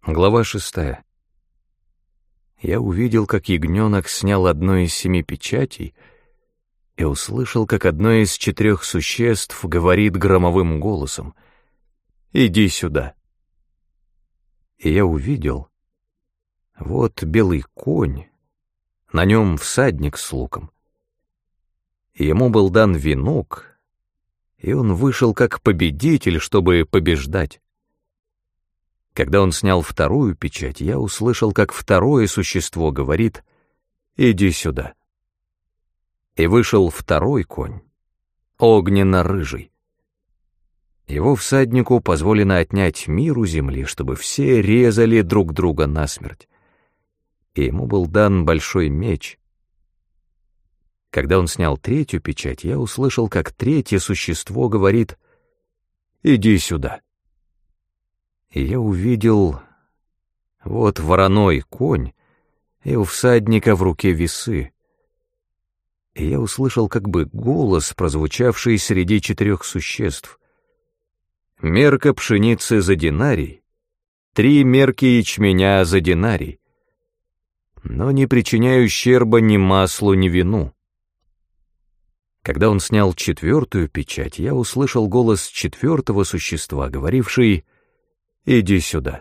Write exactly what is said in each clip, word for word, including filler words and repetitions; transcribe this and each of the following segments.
Глава шестая. Я увидел, как ягненок снял одну из семи печатей и услышал, как одно из четырех существ говорит громовым голосом: «Иди сюда». И я увидел, вот белый конь, на нем всадник с луком. И ему был дан венок, и он вышел как победитель, чтобы побеждать. Когда он снял вторую печать, я услышал, как второе существо говорит: «Иди сюда». И вышел второй конь, огненно-рыжий. Его всаднику позволено отнять мир у земли, чтобы все резали друг друга насмерть. И ему был дан большой меч. Когда он снял третью печать, я услышал, как третье существо говорит: «Иди сюда». И я увидел, вот вороной конь, и у всадника в руке весы. И я услышал как бы голос, прозвучавший среди четырех существ: «Мерка пшеницы за динарий, три мерки ячменя за динарий, но не причиняй ущерба ни маслу, ни вину». Когда он снял четвертую печать, я услышал голос четвертого существа, говоривший: «Иди сюда».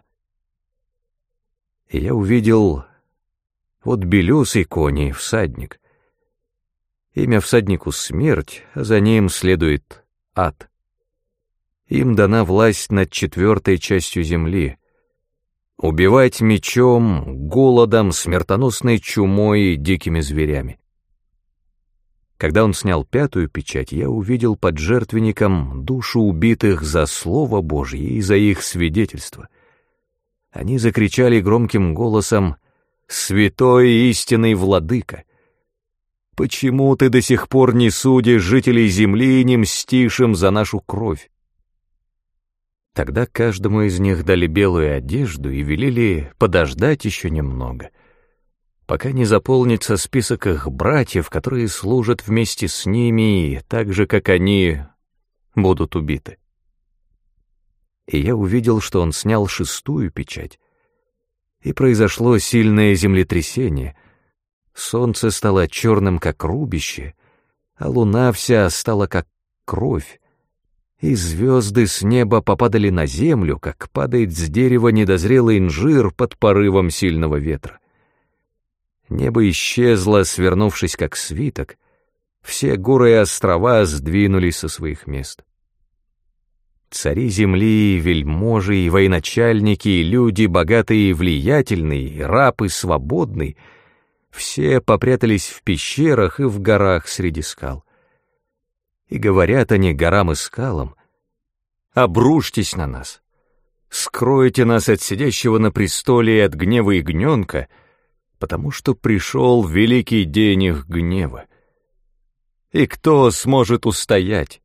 И я увидел, вот белесый конь и всадник. Имя всаднику — смерть, а за ним следует ад. Им дана власть над четвертой частью земли — убивать мечом, голодом, смертоносной чумой и дикими зверями. Когда он снял пятую печать, я увидел под жертвенником душу убитых за Слово Божье и за их свидетельство. Они закричали громким голосом: «Святой и истинный Владыка! Почему ты до сих пор не судишь жителей земли и не мстишь им за нашу кровь?» Тогда каждому из них дали белую одежду и велели подождать еще немного, пока не заполнится список их братьев, которые служат вместе с ними, и так же, как они, будут убиты. И я увидел, что он снял шестую печать, и произошло сильное землетрясение. Солнце стало черным, как рубище, а луна вся стала, как кровь, и звезды с неба попадали на землю, как падает с дерева недозрелый инжир под порывом сильного ветра. Небо исчезло, свернувшись как свиток, все горы и острова сдвинулись со своих мест. Цари земли, вельможи, и военачальники, и люди, богатые и влиятельные, и раб и свободный, все попрятались в пещерах и в горах среди скал. И говорят они горам и скалам: «Обрушьтесь на нас, скройте нас от сидящего на престоле и от гнева ягненка, потому что пришел великий день их гнева. И кто сможет устоять?»